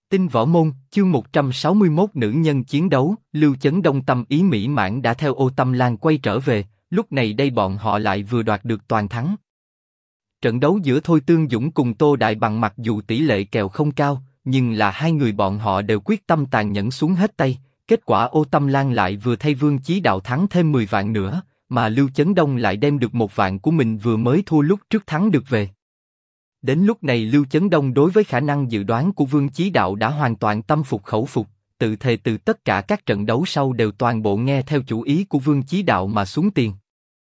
Tinh Võ Môn, chương 161 nữ nhân chiến đấu, Lưu Chấn Đông tâm ý mỹ mãn đã theo Ô Tâm Lan quay trở về, lúc này đây bọn họ lại vừa đoạt được toàn thắng. Trận đấu giữa Thôi Tương Dũng cùng Tô Đại Bằng mặc dù tỷ lệ kèo không cao, nhưng là hai người bọn họ đều quyết tâm tàn nhẫn xuống hết tay, kết quả Ô Tâm Lan lại vừa thay Vương Chí Đạo thắng thêm 10 vạn nữa, mà Lưu Chấn Đông lại đem được 1 vạn của mình vừa mới thua lúc trước thắng được về. Đến lúc này Lưu Chấn Đông đối với khả năng dự đoán của Vương Chí Đạo đã hoàn toàn tâm phục khẩu phục, tự thề từ tất cả các trận đấu sau đều toàn bộ nghe theo chủ ý của Vương Chí Đạo mà xuống tiền.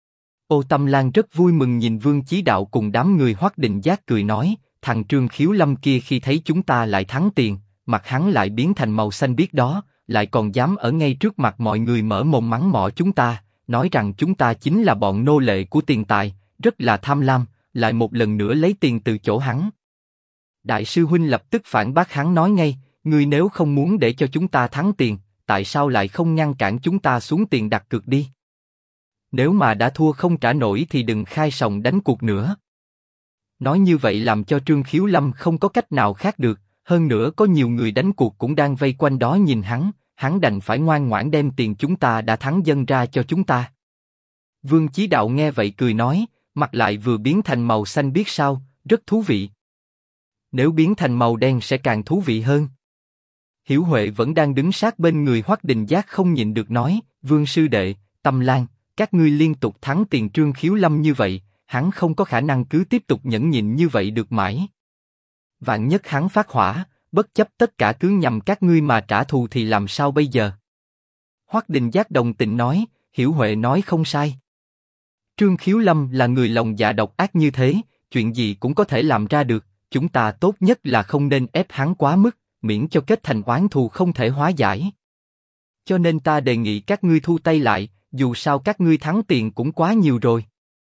Ô Tâm Lan rất vui mừng nhìn Vương Chí Đạo cùng đám người Hoắc Định Giác cười nói, thằng Trương Khiếu Lâm kia khi thấy chúng ta lại thắng tiền, mặt hắn lại biến thành màu xanh biếc đó, lại còn dám ở ngay trước mặt mọi người mở mồm mắng mỏ chúng ta, nói rằng chúng ta chính là bọn nô lệ của tiền tài, rất là tham lam, lại một lần nữa lấy tiền từ chỗ hắn. Đại sư huynh lập tức phản bác hắn nói ngay, ngươi nếu không muốn để cho chúng ta thắng tiền, tại sao lại không ngăn cản chúng ta xuống tiền đặt cược đi? Nếu mà đã thua không trả nổi thì đừng khai sòng đánh cuộc nữa. Nói như vậy làm cho Trương Khiếu Lâm không có cách nào khác được, hơn nữa có nhiều người đánh cuộc cũng đang vây quanh đó nhìn hắn đành phải ngoan ngoãn đem tiền chúng ta đã thắng dâng ra cho chúng ta. Vương Chí Đạo nghe vậy cười nói, mặt lại vừa biến thành màu xanh biếc sao, rất thú vị. Nếu biến thành màu đen sẽ càng thú vị hơn. Hiểu Huệ vẫn đang đứng sát bên người Hoắc Định Giác không nhịn được nói, Vương sư đệ, Tâm Lan, các ngươi liên tục thắng tiền Trương Khiếu Lâm như vậy, hắn không có khả năng cứ tiếp tục nhẫn nhịn như vậy được mãi. Vạn nhất hắn phát hỏa, bất chấp tất cả cứ nhằm các ngươi mà trả thù thì làm sao bây giờ? Hoắc Định Giác đồng tình nói, Hiểu Huệ nói không sai. Trương Khiếu Lâm là người lòng dạ độc ác như thế, chuyện gì cũng có thể làm ra được, chúng ta tốt nhất là không nên ép hắn quá mức, miễn cho kết thành oán thù không thể hóa giải. Cho nên ta đề nghị các ngươi thu tay lại, dù sao các ngươi thắng tiền cũng quá nhiều rồi.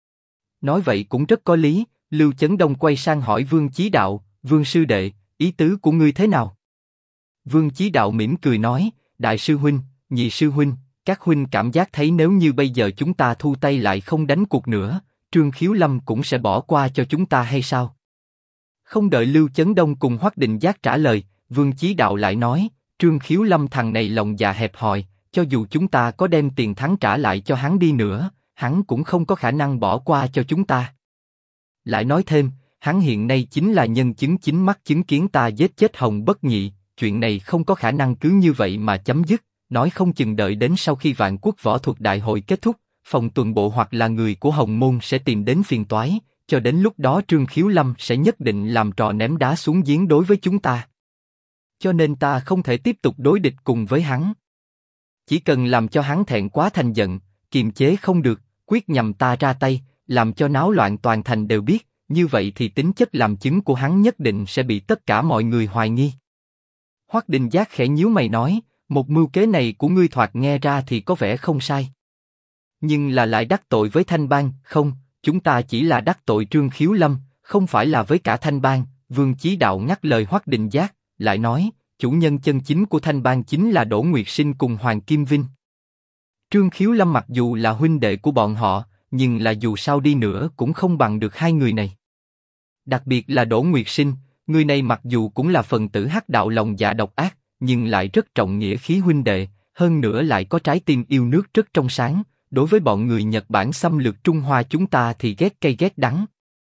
Nói vậy cũng rất có lý, Lưu Chấn Đông quay sang hỏi Vương Chí Đạo, Vương sư đệ, ý tứ của ngươi thế nào? Vương Chí Đạo mỉm cười nói, Đại sư huynh, Nhị sư huynh, các huynh cảm giác thấy nếu như bây giờ chúng ta thu tay lại không đánh cuộc nữa, Trương Khiếu Lâm cũng sẽ bỏ qua cho chúng ta hay sao? Không đợi Lưu Chấn Đông cùng Hoắc Định Giác trả lời, Vương Chí Đạo lại nói, Trương Khiếu Lâm thằng này lòng dạ hẹp hòi, cho dù chúng ta có đem tiền thắng trả lại cho hắn đi nữa, hắn cũng không có khả năng bỏ qua cho chúng ta. Lại nói thêm, hắn hiện nay chính là nhân chứng chính mắt chứng kiến ta giết chết Hồng Bất Nhị, chuyện này không có khả năng cứ như vậy mà chấm dứt, nói không chừng đợi đến sau khi Vạn Quốc Võ Thuật Đại hội kết thúc, phòng tuần bộ hoặc là người của Hồng Môn sẽ tìm đến phiền toái, cho đến lúc đó Trương Khiếu Lâm sẽ nhất định làm trò ném đá xuống giếng đối với chúng ta. Cho nên ta không thể tiếp tục đối địch cùng với hắn. Chỉ cần làm cho hắn thẹn quá thành giận, kiềm chế không được, quyết nhằm ta ra tay, làm cho náo loạn toàn thành đều biết, như vậy thì tính chất làm chứng của hắn nhất định sẽ bị tất cả mọi người hoài nghi. Hoắc Định Giác khẽ nhíu mày nói, một mưu kế này của ngươi thoạt nghe ra thì có vẻ không sai. Nhưng là lại đắc tội với Thanh Bang, không, chúng ta chỉ là đắc tội Trương Khiếu Lâm, không phải là với cả Thanh Bang. Vương Chí Đạo ngắt lời Hoắc Định Giác, lại nói, chủ nhân chân chính của Thanh Bang chính là Đỗ Nguyệt Sinh cùng Hoàng Kim Vinh. Trương Khiếu Lâm mặc dù là huynh đệ của bọn họ, nhưng là dù sao đi nữa cũng không bằng được hai người này. Đặc biệt là Đỗ Nguyệt Sinh, người này mặc dù cũng là phần tử hắc đạo lòng dạ độc ác, nhưng lại rất trọng nghĩa khí huynh đệ, hơn nữa lại có trái tim yêu nước rất trong sáng. Đối với bọn người Nhật Bản xâm lược Trung Hoa chúng ta thì ghét cay ghét đắng.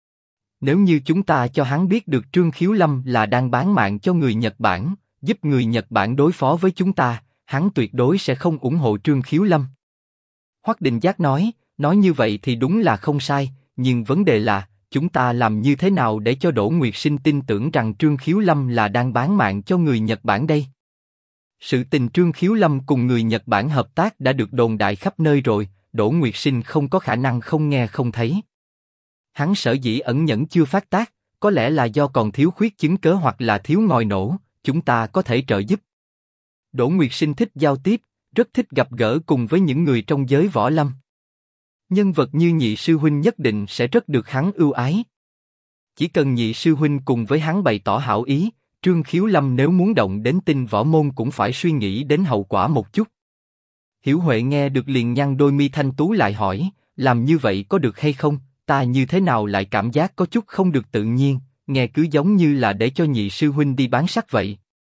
Nếu như chúng ta cho hắn biết được Trương Khiếu Lâm là đang bán mạng cho người Nhật Bản, giúp người Nhật Bản đối phó với chúng ta, hắn tuyệt đối sẽ không ủng hộ Trương Khiếu Lâm. Hoắc Định Giác nói như vậy thì đúng là không sai, nhưng vấn đề là, chúng ta làm như thế nào để cho Đỗ Nguyệt Sinh tin tưởng rằng Trương Khiếu Lâm là đang bán mạng cho người Nhật Bản đây? Sự tình Trương Khiếu Lâm cùng người Nhật Bản hợp tác đã được đồn đại khắp nơi rồi, Đỗ Nguyệt Sinh không có khả năng không nghe không thấy. Hắn sở dĩ ẩn nhẫn chưa phát tác, có lẽ là do còn thiếu khuyết chứng cớ hoặc là thiếu ngòi nổ, chúng ta có thể trợ giúp. Đỗ Nguyệt Sinh thích giao tiếp, rất thích gặp gỡ cùng với những người trong giới võ lâm. Nhân vật như Nhị sư huynh nhất định sẽ rất được hắn ưu ái. Chỉ cần Nhị sư huynh cùng với hắn bày tỏ hảo ý, Trương Khiếu Lâm nếu muốn động đến Tinh Võ Môn cũng phải suy nghĩ đến hậu quả một chút. Hiểu Huệ nghe được liền nhăn đôi mi thanh tú lại hỏi, làm như vậy có được hay không? Ta như thế nào lại cảm giác có chút không được tự nhiên, nghe cứ giống như là để cho Nhị sư huynh đi bán sắt vậy.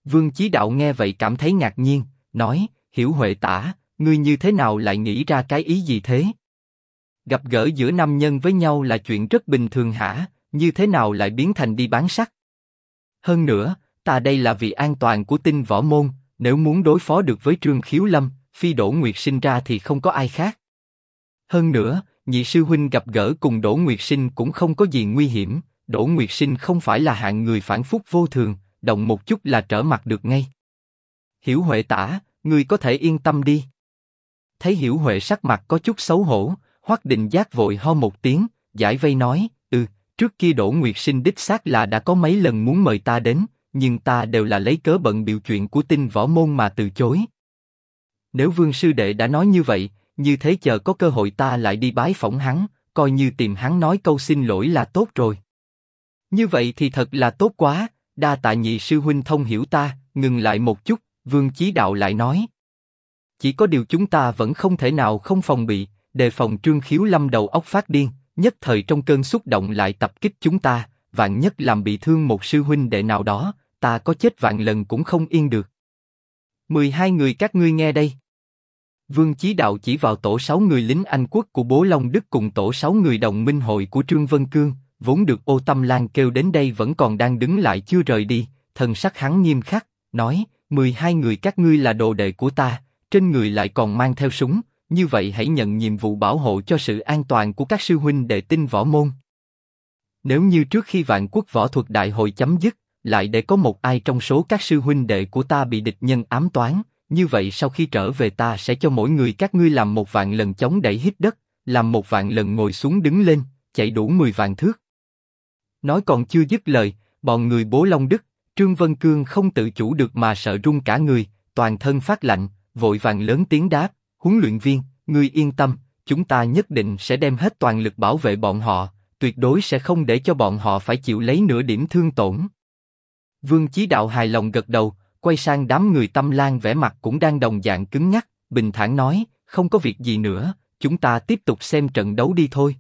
Vương Chí Đạo nghe vậy cảm thấy ngạc nhiên, nói, Hiểu Huệ Tả, ngươi như thế nào lại nghĩ ra cái ý gì thế? Gặp gỡ giữa nam nhân với nhau là chuyện rất bình thường hả, như thế nào lại biến thành đi bán sắc? Hơn nữa, ta đây là vì an toàn của Tinh Võ Môn, nếu muốn đối phó được với Trương Khiếu Lâm, phi Đỗ Nguyệt Sinh ra thì không có ai khác. Hơn nữa, nhị sư huynh gặp gỡ cùng Đỗ Nguyệt Sinh cũng không có gì nguy hiểm, Đỗ Nguyệt Sinh không phải là hạng người phản phúc vô thường, động một chút là trở mặt được ngay. Hiểu Huệ Tả, ngươi có thể yên tâm đi. Thấy Hiểu Huệ sắc mặt có chút xấu hổ, Hoắc Định Giác vội ho một tiếng, giải vây nói, trước kia Đỗ Nguyệt Sinh đích xác là đã có mấy lần muốn mời ta đến, nhưng ta đều là lấy cớ bận biểu chuyện của Tinh Võ Môn mà từ chối. Nếu Vương sư đệ đã nói như vậy, như thế chờ có cơ hội ta lại đi bái phỏng hắn, coi như tìm hắn nói câu xin lỗi là tốt rồi. Như vậy thì thật là tốt quá, đa tạ nhị sư huynh thông hiểu ta. Ngừng lại một chút, Vương Chí Đạo lại nói, chỉ có điều chúng ta vẫn không thể nào không phòng bị, đề phòng Trương Khiếu Lâm đầu óc phát điên, nhất thời trong cơn xúc động lại tập kích chúng ta, vạn nhất làm bị thương một sư huynh đệ nào đó, ta có chết vạn lần cũng không yên được. 12 người các ngươi nghe đây. Vương Chí Đạo chỉ vào tổ 6 người lính Anh quốc của Bố Long Đức cùng tổ 6 người đồng minh hội của Trương Vân Cương, vốn được Ô Tâm Lan kêu đến đây vẫn còn đang đứng lại chưa rời đi, thần sắc hắn nghiêm khắc, nói, 12 người các ngươi là đồ đệ của ta, trên người lại còn mang theo súng, như vậy hãy nhận nhiệm vụ bảo hộ cho sự an toàn của các sư huynh đệ Tinh Võ Môn. Nếu như trước khi Vạn Quốc Võ Thuật Đại hội chấm dứt, lại để có một ai trong số các sư huynh đệ của ta bị địch nhân ám toán, như vậy sau khi trở về ta sẽ cho mỗi người các ngươi làm 1.000 lần chống đẩy hít đất, làm 1.000 lần ngồi xuống đứng lên, chạy đủ 10 vạn thước. Nói còn chưa dứt lời, bọn người Bố Long Đức, Trương Vân Cương không tự chủ được mà sợ run cả người, toàn thân phát lạnh, vội vàng lớn tiếng đáp, huấn luyện viên, ngươi yên tâm, chúng ta nhất định sẽ đem hết toàn lực bảo vệ bọn họ, tuyệt đối sẽ không để cho bọn họ phải chịu lấy nửa điểm thương tổn. Vương Chí Đạo hài lòng gật đầu, quay sang đám người Tâm Lan vẻ mặt cũng đang đồng dạng cứng nhắc, bình thản nói, không có việc gì nữa, chúng ta tiếp tục xem trận đấu đi thôi.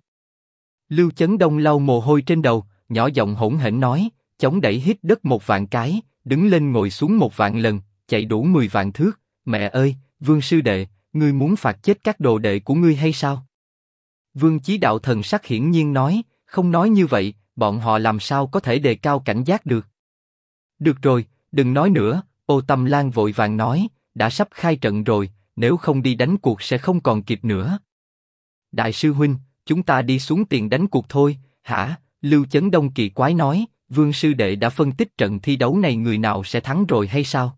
Lưu Chấn Đông lau mồ hôi trên đầu, nhỏ giọng hỗn hển nói, chống đẩy hít đất 1.000 cái, đứng lên ngồi xuống 1.000 lần, chạy đủ 10 vạn thước. Mẹ ơi, Vương sư đệ, ngươi muốn phạt chết các đồ đệ của ngươi hay sao? Vương Chí Đạo thần sắc hiển nhiên nói, không nói như vậy, bọn họ làm sao có thể đề cao cảnh giác được? Được rồi, đừng nói nữa. Ô Tâm Lan vội vàng nói, đã sắp khai trận rồi, nếu không đi đánh cuộc sẽ không còn kịp nữa. Đại sư huynh, chúng ta đi xuống tiền đánh cuộc thôi, hả? Lưu Chấn Đông kỳ quái nói, Vương sư đệ đã phân tích trận thi đấu này người nào sẽ thắng rồi hay sao?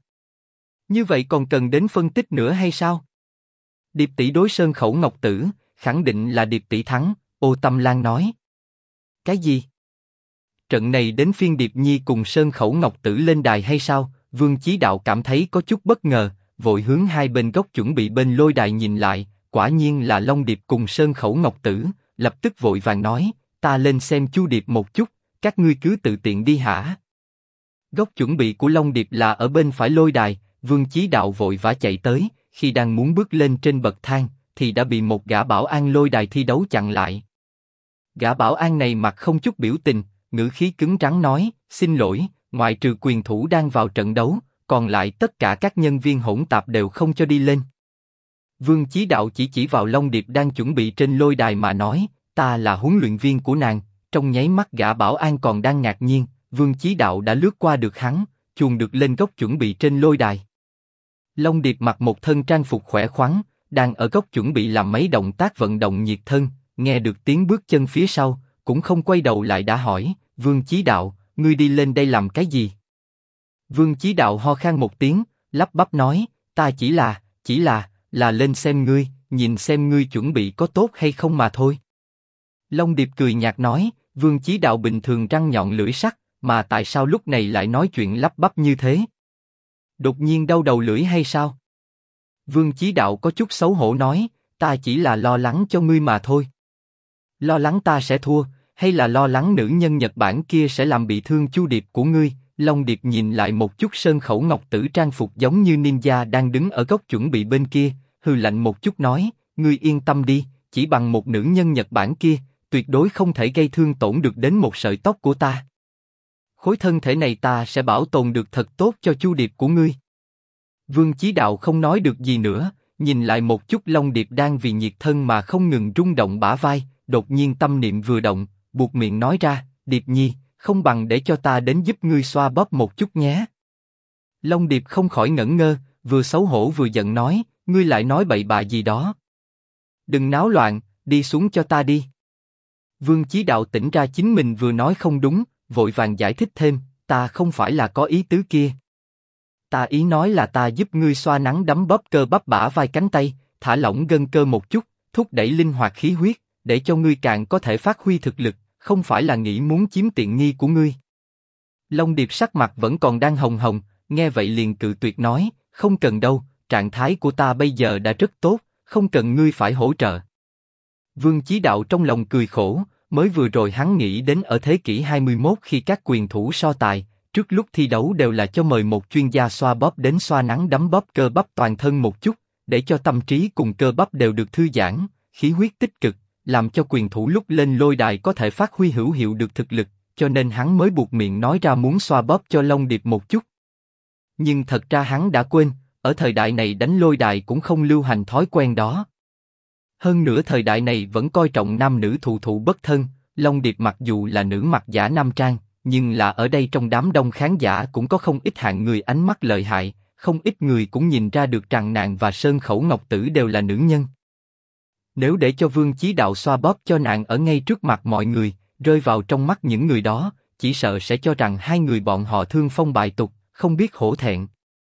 Như vậy còn cần đến phân tích nữa hay sao? Điệp tỷ đối Sơn Khẩu Ngọc Tử, khẳng định là Điệp tỷ thắng, Ô Tâm Lan nói. Cái gì? Trận này đến phiên Điệp Nhi cùng Sơn Khẩu Ngọc Tử lên đài hay sao? Vương Chí Đạo cảm thấy có chút bất ngờ, vội hướng hai bên góc chuẩn bị bên lôi đài nhìn lại, quả nhiên là Long Điệp cùng Sơn Khẩu Ngọc Tử, lập tức vội vàng nói, ta lên xem Chu Điệp một chút, các ngươi cứ tự tiện đi hả? Góc chuẩn bị của Long Điệp là ở bên phải lôi đài, Vương Chí Đạo vội vã chạy tới, khi đang muốn bước lên trên bậc thang, thì đã bị một gã bảo an lôi đài thi đấu chặn lại. Gã bảo an này mặt không chút biểu tình, ngữ khí cứng rắn nói, xin lỗi, ngoại trừ quyền thủ đang vào trận đấu, còn lại tất cả các nhân viên hỗn tạp đều không cho đi lên. Vương Chí Đạo chỉ vào Long Điệp đang chuẩn bị trên lôi đài mà nói, ta là huấn luyện viên của nàng. Trong nháy mắt gã bảo an còn đang ngạc nhiên, Vương Chí Đạo đã lướt qua được hắn, chuồn được lên góc chuẩn bị trên lôi đài. Long Điệp mặc một thân trang phục khỏe khoắn, đang ở góc chuẩn bị làm mấy động tác vận động nhiệt thân, nghe được tiếng bước chân phía sau, cũng không quay đầu lại đã hỏi, Vương Chí Đạo, ngươi đi lên đây làm cái gì? Vương Chí Đạo ho khan một tiếng, lắp bắp nói, ta chỉ là lên xem ngươi, nhìn xem ngươi chuẩn bị có tốt hay không mà thôi. Long Điệp cười nhạt nói, Vương Chí Đạo bình thường răng nhọn lưỡi sắc, mà tại sao lúc này lại nói chuyện lắp bắp như thế? Đột nhiên đau đầu lưỡi hay sao? Vương Chí Đạo có chút xấu hổ nói, ta chỉ là lo lắng cho ngươi mà thôi. Lo lắng ta sẽ thua, hay là lo lắng nữ nhân Nhật Bản kia sẽ làm bị thương Chu Điệp của ngươi? Long Điệp nhìn lại một chút Sơn Khẩu Ngọc Tử trang phục giống như ninja đang đứng ở góc chuẩn bị bên kia, hừ lạnh một chút nói, ngươi yên tâm đi, chỉ bằng một nữ nhân Nhật Bản kia, tuyệt đối không thể gây thương tổn được đến một sợi tóc của ta. khối thân thể này ta sẽ bảo tồn được thật tốt cho chu điệp của ngươi. Vương Chí Đạo không nói được gì nữa, nhìn lại một chút Long Điệp đang vì nhiệt thân mà không ngừng rung động bả vai, đột nhiên tâm niệm vừa động, buột miệng nói ra, Điệp Nhi, không bằng để cho ta đến giúp ngươi xoa bóp một chút nhé. Long Điệp không khỏi ngẩn ngơ, vừa xấu hổ vừa giận nói, ngươi lại nói bậy bạ gì đó. Đừng náo loạn, đi xuống cho ta đi. Vương Chí Đạo tỉnh ra chính mình vừa nói không đúng, vội vàng giải thích thêm, ta không phải là có ý tứ kia. Ta ý nói là ta giúp ngươi xoa nắn đấm bóp cơ bắp bả vai cánh tay, thả lỏng gân cơ một chút, thúc đẩy linh hoạt khí huyết, để cho ngươi càng có thể phát huy thực lực, không phải là nghĩ muốn chiếm tiện nghi của ngươi. Long Điệp sắc mặt vẫn còn đang hồng hồng, nghe vậy liền cự tuyệt nói, không cần đâu, trạng thái của ta bây giờ đã rất tốt, không cần ngươi phải hỗ trợ. Vương Chí Đạo trong lòng cười khổ, mới vừa rồi hắn nghĩ đến ở thế kỷ 21 khi các quyền thủ so tài, trước lúc thi đấu đều là cho mời một chuyên gia xoa bóp đến xoa nắn đấm bóp cơ bắp toàn thân một chút, để cho tâm trí cùng cơ bắp đều được thư giãn, khí huyết tích cực, làm cho quyền thủ lúc lên lôi đài có thể phát huy hữu hiệu được thực lực, cho nên hắn mới buột miệng nói ra muốn xoa bóp cho Long Điệp một chút. Nhưng thật ra hắn đã quên, ở thời đại này đánh lôi đài cũng không lưu hành thói quen đó. Hơn nữa thời đại này vẫn coi trọng nam nữ thụ thụ bất thân, Long Điệp mặc dù là nữ mặc giả nam trang, nhưng là ở đây trong đám đông khán giả cũng có không ít hạng người ánh mắt lợi hại, không ít người cũng nhìn ra được rằng nàng và Sơn Khẩu Ngọc Tử đều là nữ nhân. Nếu để cho Vương Chí Đạo xoa bóp cho nàng ở ngay trước mặt mọi người, rơi vào trong mắt những người đó, chỉ sợ sẽ cho rằng hai người bọn họ thương phong bại tục, không biết hổ thẹn.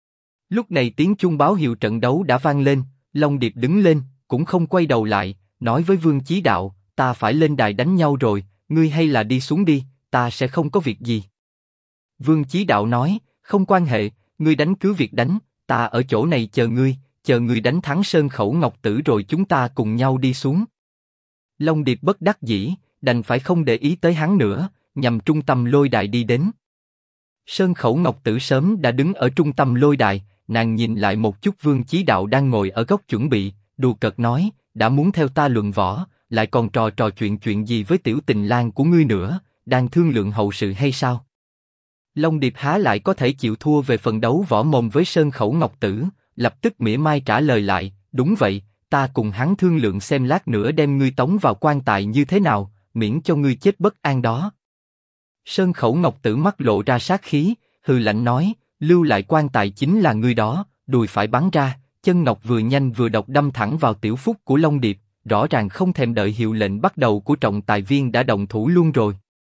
Lúc này tiếng chuông báo hiệu trận đấu đã vang lên, Long Điệp đứng lên, cũng không quay đầu lại, nói với Vương Chí Đạo, ta phải lên đài đánh nhau rồi, ngươi hay là đi xuống đi, ta sẽ không có việc gì. Vương Chí Đạo nói, không quan hệ, ngươi đánh cứ việc đánh, ta ở chỗ này chờ ngươi đánh thắng Sơn Khẩu Ngọc Tử rồi chúng ta cùng nhau đi xuống. Long Điệp bất đắc dĩ, đành phải không để ý tới hắn nữa, nhằm trung tâm lôi đài đi đến. Sơn Khẩu Ngọc Tử sớm đã đứng ở trung tâm lôi đài, nàng nhìn lại một chút Vương Chí Đạo đang ngồi ở góc chuẩn bị, đùa cợt nói, đã muốn theo ta luận võ, lại còn trò chuyện gì với tiểu tình lang của ngươi nữa, đang thương lượng hậu sự hay sao? Long Điệp há lại có thể chịu thua về phần đấu võ mồm với Sơn Khẩu Ngọc Tử, lập tức mỉa mai trả lời lại, đúng vậy, ta cùng hắn thương lượng xem lát nữa đem ngươi tống vào quan tài như thế nào, miễn cho ngươi chết bất an đó. Sơn Khẩu Ngọc Tử mắt lộ ra sát khí, hừ lạnh nói, lưu lại quan tài chính là ngươi đó, đùi phải bắn ra, chân ngọc vừa nhanh vừa độc đâm thẳng vào tiểu phúc của Long Điệp, rõ ràng không thèm đợi hiệu lệnh bắt đầu của trọng tài viên đã động thủ luôn rồi.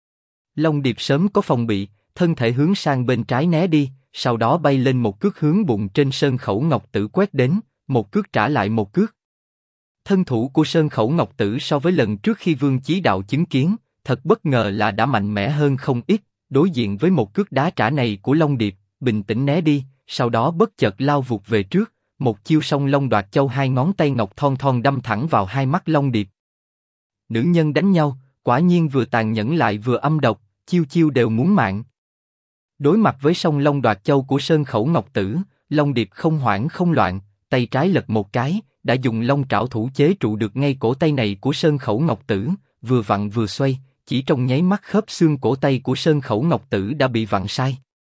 Long Điệp sớm có phòng bị, thân thể hướng sang bên trái né đi, sau đó bay lên một cước hướng bụng trên Sơn Khẩu Ngọc Tử quét đến, một cước trả lại một cước. Thân thủ của Sơn Khẩu Ngọc Tử so với lần trước khi Vương Chí Đạo chứng kiến, thật bất ngờ là đã mạnh mẽ hơn không ít, đối diện với một cước đá trả này của Long Điệp, bình tĩnh né đi, sau đó bất chợt lao vụt về trước, một chiêu Song Long Đoạt Châu, hai ngón tay ngọc thon thon đâm thẳng vào hai mắt Long Điệp. Nữ nhân đánh nhau, quả nhiên vừa tàn nhẫn lại vừa âm độc, chiêu chiêu đều muốn mạng. Đối mặt với Song Long Đoạt Châu của Sơn Khẩu Ngọc Tử, Long Điệp không hoảng không loạn, tay trái lật một cái, đã dùng long trảo thủ chế trụ được ngay cổ tay này của Sơn Khẩu Ngọc Tử, vừa vặn vừa xoay, chỉ trong nháy mắt khớp xương cổ tay của Sơn Khẩu Ngọc Tử đã bị vặn sai.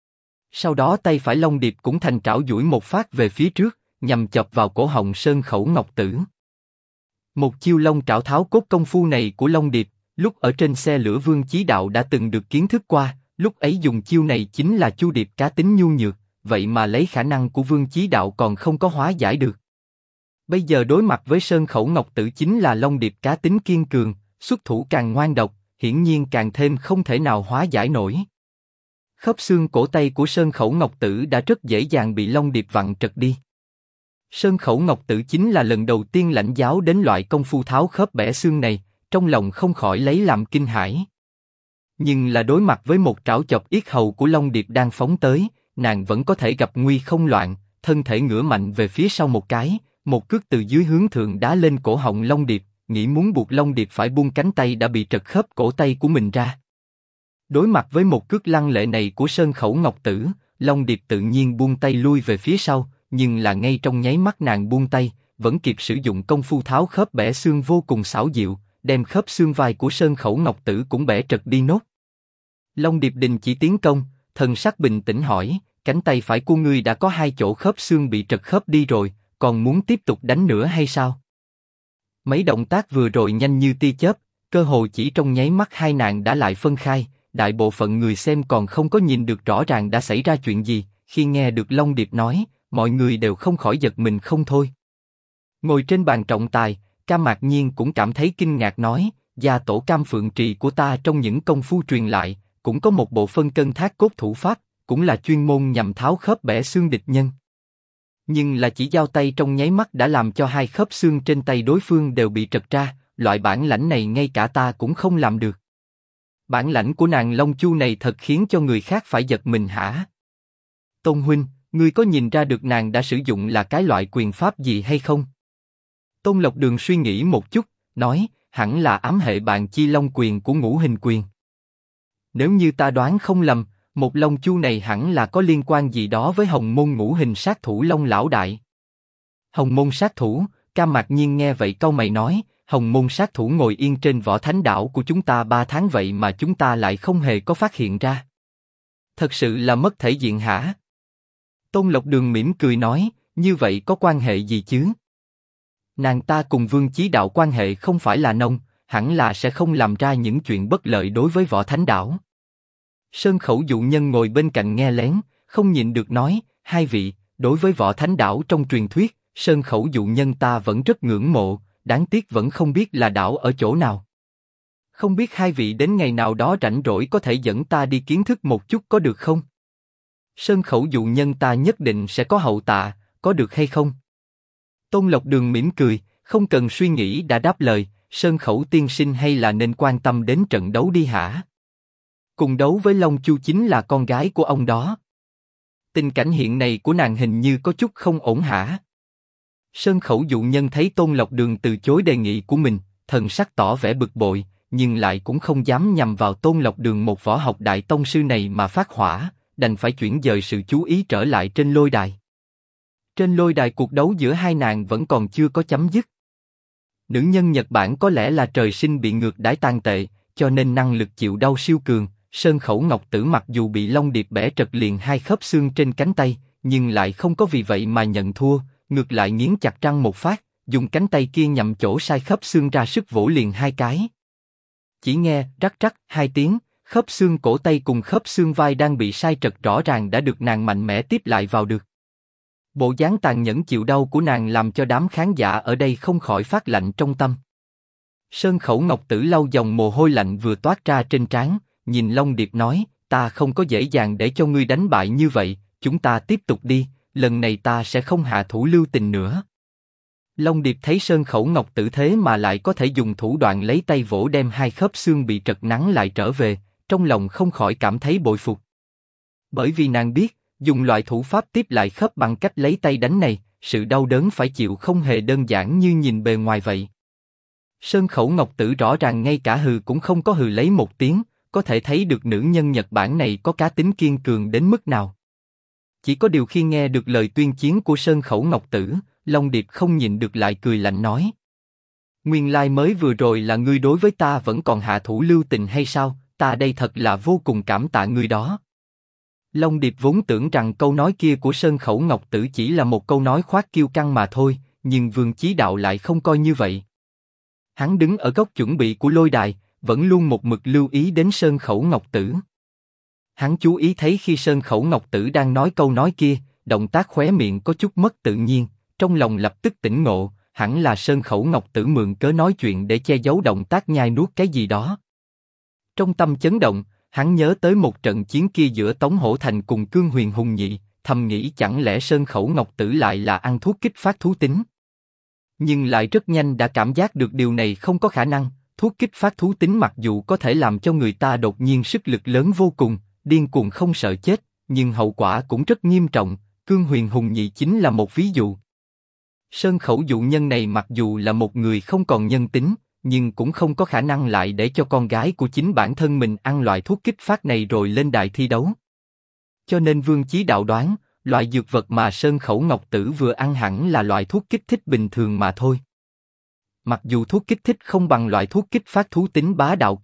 Sau đó tay phải Long Điệp cũng thành trảo duỗi một phát về phía trước, nhằm chọc vào cổ họng Sơn Khẩu Ngọc Tử. Một chiêu long trảo tháo cốt công phu này của Long Điệp, lúc ở trên xe lửa Vương Chí Đạo đã từng được kiến thức qua, lúc ấy dùng chiêu này chính là Chu Điệp cá tính nhu nhược, vậy mà lấy khả năng của Vương Chí Đạo còn không có hóa giải được. Bây giờ đối mặt với Sơn Khẩu Ngọc Tử chính là Long Điệp cá tính kiên cường, xuất thủ càng ngoan độc, hiển nhiên càng thêm không thể nào hóa giải nổi. Khớp xương cổ tay của Sơn Khẩu Ngọc Tử đã rất dễ dàng bị Long Điệp vặn trật đi. Sơn Khẩu Ngọc Tử chính là lần đầu tiên lãnh giáo đến loại công phu tháo khớp bẻ xương này, trong lòng không khỏi lấy làm kinh hãi. Nhưng là đối mặt với một trảo chọc yết hầu của Long Điệp đang phóng tới, nàng vẫn có thể gặp nguy không loạn, thân thể ngửa mạnh về phía sau một cái, một cước từ dưới hướng thượng đá lên cổ họng Long Điệp, nghĩ muốn buộc Long Điệp phải buông cánh tay đã bị trật khớp cổ tay của mình ra. Đối mặt với một cước lăng lệ này của Sơn Khẩu Ngọc Tử, Long Điệp tự nhiên buông tay lui về phía sau, nhưng là ngay trong nháy mắt nàng buông tay, vẫn kịp sử dụng công phu tháo khớp bẻ xương vô cùng xảo diệu, đem khớp xương vai của Sơn Khẩu Ngọc Tử cũng bẻ trật đi nốt. Long Điệp đình chỉ tiến công, thần sắc bình tĩnh hỏi, cánh tay phải của ngươi đã có 2 chỗ khớp xương bị trật khớp đi rồi, còn muốn tiếp tục đánh nữa hay sao? Mấy động tác vừa rồi nhanh như tia chớp, cơ hồ chỉ trong nháy mắt hai nàng đã lại phân khai, đại bộ phận người xem còn không có nhìn được rõ ràng đã xảy ra chuyện gì, khi nghe được Long Điệp nói, mọi người đều không khỏi giật mình không thôi. Ngồi trên bàn trọng tài, Cam Mạc Nhiên cũng cảm thấy kinh ngạc nói, gia tổ Cam Phượng Trì của ta trong những công phu truyền lại, cũng có một bộ phân cân thác cốt thủ pháp, cũng là chuyên môn nhằm tháo khớp bẻ xương địch nhân. Nhưng là chỉ giao tay trong nháy mắt đã làm cho 2 khớp xương trên tay đối phương đều bị trật ra, loại bản lãnh này ngay cả ta cũng không làm được. Bản lãnh của nàng Long Chu này thật khiến cho người khác phải giật mình hả? Tôn huynh, ngươi có nhìn ra được nàng đã sử dụng là cái loại quyền pháp gì hay không? Tôn Lộc Đường suy nghĩ một chút, nói, hẳn là ám hệ bàn chi long quyền của Ngũ Hình quyền. Nếu như ta đoán không lầm, một Long Chu này hẳn là có liên quan gì đó với Hồng Môn Ngũ Hình sát thủ Long lão đại. Hồng Môn sát thủ? Cam Mạc Nhiên nghe vậy cau mày nói, Hồng Môn sát thủ ngồi yên trên võ thánh đảo của chúng ta 3 tháng vậy mà chúng ta lại không hề có phát hiện ra. Thật sự là mất thể diện hả? Tôn Lộc Đường mỉm cười nói, như vậy có quan hệ gì chứ? Nàng ta cùng Vương Chí Đạo quan hệ không phải là nông, hẳn là sẽ không làm ra những chuyện bất lợi đối với võ thánh đảo. Sơn Khẩu dụ nhân ngồi bên cạnh nghe lén, không nhịn được nói, hai vị, đối với võ thánh đảo trong truyền thuyết, Sơn Khẩu dụ nhân ta vẫn rất ngưỡng mộ, đáng tiếc vẫn không biết là đảo ở chỗ nào. Không biết hai vị đến ngày nào đó rảnh rỗi có thể dẫn ta đi kiến thức một chút có được không? Sơn Khẩu dụ nhân ta nhất định sẽ có hậu tạ, có được hay không? Tôn Lộc Đường mỉm cười, không cần suy nghĩ đã đáp lời, Sơn Khẩu tiên sinh hay là nên quan tâm đến trận đấu đi hả? Cùng đấu với Long Chu chính là con gái của ông đó. Tình cảnh hiện nay của nàng hình như có chút không ổn hả? Sơn Khẩu dụ nhân thấy Tôn Lộc Đường từ chối đề nghị của mình, thần sắc tỏ vẻ bực bội, nhưng lại cũng không dám nhằm vào Tôn Lộc Đường một võ học đại tông sư này mà phát hỏa, đành phải chuyển dời sự chú ý trở lại trên lôi đài. Trên lôi đài cuộc đấu giữa hai nàng vẫn còn chưa có chấm dứt. Nữ nhân Nhật Bản có lẽ là trời sinh bị ngược đãi tàn tệ, cho nên năng lực chịu đau siêu cường. Sơn Khẩu Ngọc Tử mặc dù bị Long Điệp bẻ trật liền 2 khớp xương trên cánh tay, nhưng lại không có vì vậy mà nhận thua, ngược lại nghiến chặt răng một phát, dùng cánh tay kia nhằm chỗ sai khớp xương ra sức vỗ liền 2 cái. Chỉ nghe rắc rắc 2 tiếng, khớp xương cổ tay cùng khớp xương vai đang bị sai trật rõ ràng đã được nàng mạnh mẽ tiếp lại vào được. Bộ dáng tàn nhẫn chịu đau của nàng làm cho đám khán giả ở đây không khỏi phát lạnh trong tâm. Sơn Khẩu Ngọc Tử lau dòng mồ hôi lạnh vừa toát ra trên trán, nhìn Long Điệp nói, ta không có dễ dàng để cho ngươi đánh bại như vậy, chúng ta tiếp tục đi, lần này ta sẽ không hạ thủ lưu tình nữa. Long Điệp thấy Sơn Khẩu Ngọc Tử thế mà lại có thể dùng thủ đoạn lấy tay vỗ đem 2 khớp xương bị trật nắn lại trở về, trong lòng không khỏi cảm thấy bội phục. Bởi vì nàng biết, dùng loại thủ pháp tiếp lại khớp bằng cách lấy tay đánh này, sự đau đớn phải chịu không hề đơn giản như nhìn bề ngoài vậy. Sơn Khẩu Ngọc Tử rõ ràng ngay cả hừ cũng không có hừ lấy một tiếng, có thể thấy được nữ nhân Nhật Bản này có cá tính kiên cường đến mức nào. Chỉ có điều khi nghe được lời tuyên chiến của Sơn Khẩu Ngọc Tử, Long Điệp không nhịn được lại cười lạnh nói. Nguyên lai mới vừa rồi là ngươi đối với ta vẫn còn hạ thủ lưu tình hay sao, ta đây thật là vô cùng cảm tạ ngươi đó. Long Điệp vốn tưởng rằng câu nói kia của Sơn Khẩu Ngọc Tử chỉ là một câu nói khoác kiêu căng mà thôi, nhưng Vương Chí Đạo lại không coi như vậy. Hắn đứng ở góc chuẩn bị của lôi đài, vẫn luôn một mực lưu ý đến Sơn Khẩu Ngọc Tử. Hắn chú ý thấy khi Sơn Khẩu Ngọc Tử đang nói câu nói kia, động tác khóe miệng có chút mất tự nhiên, trong lòng lập tức tỉnh ngộ, hẳn là Sơn Khẩu Ngọc Tử mượn cớ nói chuyện để che giấu động tác nhai nuốt cái gì đó. Trong tâm chấn động, hắn nhớ tới một trận chiến kia giữa Tống Hổ Thành cùng Cương Huyền Hùng Nhị, thầm nghĩ chẳng lẽ Sơn Khẩu Ngọc Tử lại là ăn thuốc kích phát thú tính. Nhưng lại rất nhanh đã cảm giác được điều này không có khả năng, thuốc kích phát thú tính mặc dù có thể làm cho người ta đột nhiên sức lực lớn vô cùng, điên cuồng không sợ chết, nhưng hậu quả cũng rất nghiêm trọng, Cương Huyền Hùng Nhị chính là một ví dụ. Sơn Khẩu dụ nhân này mặc dù là một người không còn nhân tính, nhưng cũng không có khả năng lại để cho con gái của chính bản thân mình ăn loại thuốc kích phát này rồi lên đài thi đấu. Cho nên Vương Chí Đạo đoán, loại dược vật mà Sơn Khẩu Ngọc Tử vừa ăn hẳn là loại thuốc kích thích bình thường mà thôi. Mặc dù thuốc kích thích không bằng loại thuốc kích phát thú tính bá đạo kia,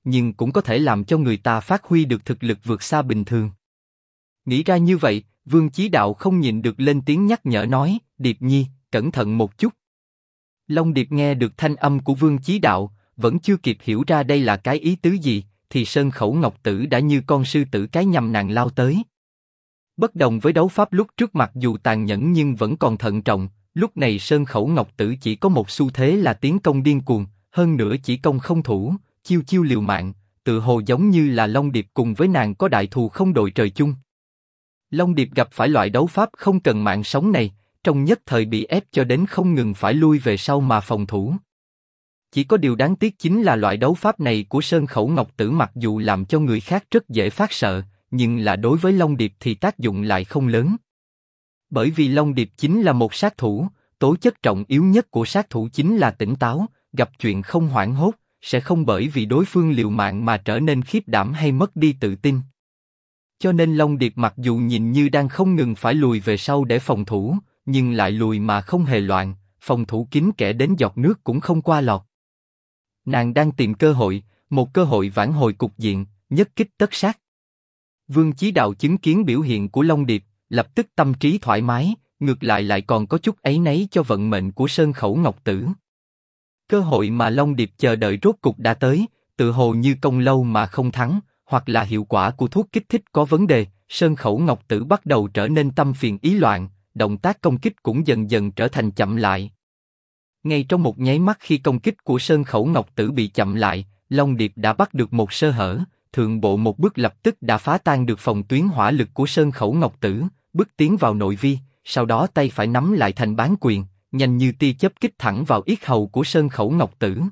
nhưng cũng có thể làm cho người ta phát huy được thực lực vượt xa bình thường. Nghĩ ra như vậy, Vương Chí Đạo không nhịn được lên tiếng nhắc nhở nói, Điệp Nhi, cẩn thận một chút. Long Điệp nghe được thanh âm của Vương Chí Đạo, vẫn chưa kịp hiểu ra đây là cái ý tứ gì, thì Sơn Khẩu Ngọc Tử đã như con sư tử cái nhằm nàng lao tới. Bất đồng với đấu pháp lúc trước mặc dù tàn nhẫn nhưng vẫn còn thận trọng, lúc này Sơn Khẩu Ngọc Tử chỉ có một xu thế là tiến công điên cuồng, hơn nữa chỉ công không thủ, chiêu chiêu liều mạng, tự hồ giống như là Long Điệp cùng với nàng có đại thù không đội trời chung. Long Điệp gặp phải loại đấu pháp không cần mạng sống này, trong nhất thời bị ép cho đến không ngừng phải lui về sau mà phòng thủ. Chỉ có điều đáng tiếc chính là loại đấu pháp này của Sơn Khẩu Ngọc Tử mặc dù làm cho người khác rất dễ phát sợ, nhưng là đối với Long Điệp thì tác dụng lại không lớn. Bởi vì Long Điệp chính là một sát thủ, tố chất trọng yếu nhất của sát thủ chính là tỉnh táo, gặp chuyện không hoảng hốt, sẽ không bởi vì đối phương liều mạng mà trở nên khiếp đảm hay mất đi tự tin. Cho nên Long Điệp mặc dù nhìn như đang không ngừng phải lùi về sau để phòng thủ, nhưng lại lùi mà không hề loạn, phòng thủ kín kẽ đến giọt nước cũng không qua lọt. Nàng đang tìm cơ hội, một cơ hội vãn hồi cục diện, nhất kích tất sát. Vương Chí Đạo chứng kiến biểu hiện của Long Điệp, lập tức tâm trí thoải mái, ngược lại còn có chút áy náy cho vận mệnh của Sơn Khẩu Ngọc Tử. Cơ hội mà Long Điệp chờ đợi rốt cục đã tới, tự hồ như công lâu mà không thắng, hoặc là hiệu quả của thuốc kích thích có vấn đề. Sơn Khẩu Ngọc Tử bắt đầu trở nên tâm phiền ý loạn, động tác công kích cũng dần dần trở thành chậm lại. Ngay trong một nháy mắt khi công kích của Sơn Khẩu Ngọc Tử bị chậm lại, Long Điệp đã bắt được một sơ hở, thượng bộ một bước lập tức đã phá tan được phòng tuyến hỏa lực của Sơn Khẩu Ngọc Tử, bước tiến vào nội vi, sau đó tay phải nắm lại thành bán quyền, nhanh như tia chớp kích thẳng vào yết hầu của Sơn Khẩu Ngọc Tử.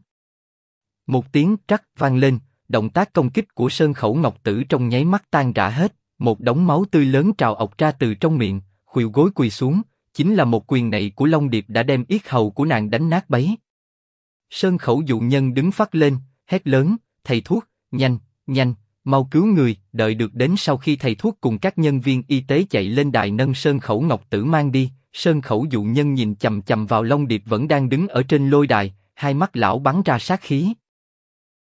Một tiếng trắc vang lên, động tác công kích của Sơn Khẩu Ngọc Tử trong nháy mắt tan rã hết, một đống máu tươi lớn trào ọc ra từ trong miệng, khuỵu gối quỳ xuống, chính là một quyền này của Long Điệp đã đem yết hầu của nàng đánh nát bấy. Sơn Khẩu dụ nhân đứng phắt lên, hét lớn, thầy thuốc, nhanh, nhanh, mau cứu người. Đợi được đến sau khi thầy thuốc cùng các nhân viên y tế chạy lên đài nâng Sơn Khẩu Ngọc Tử mang đi, Sơn Khẩu dụ nhân nhìn chằm chằm vào Long Điệp vẫn đang đứng ở trên lôi đài, hai mắt lão bắn ra sát khí.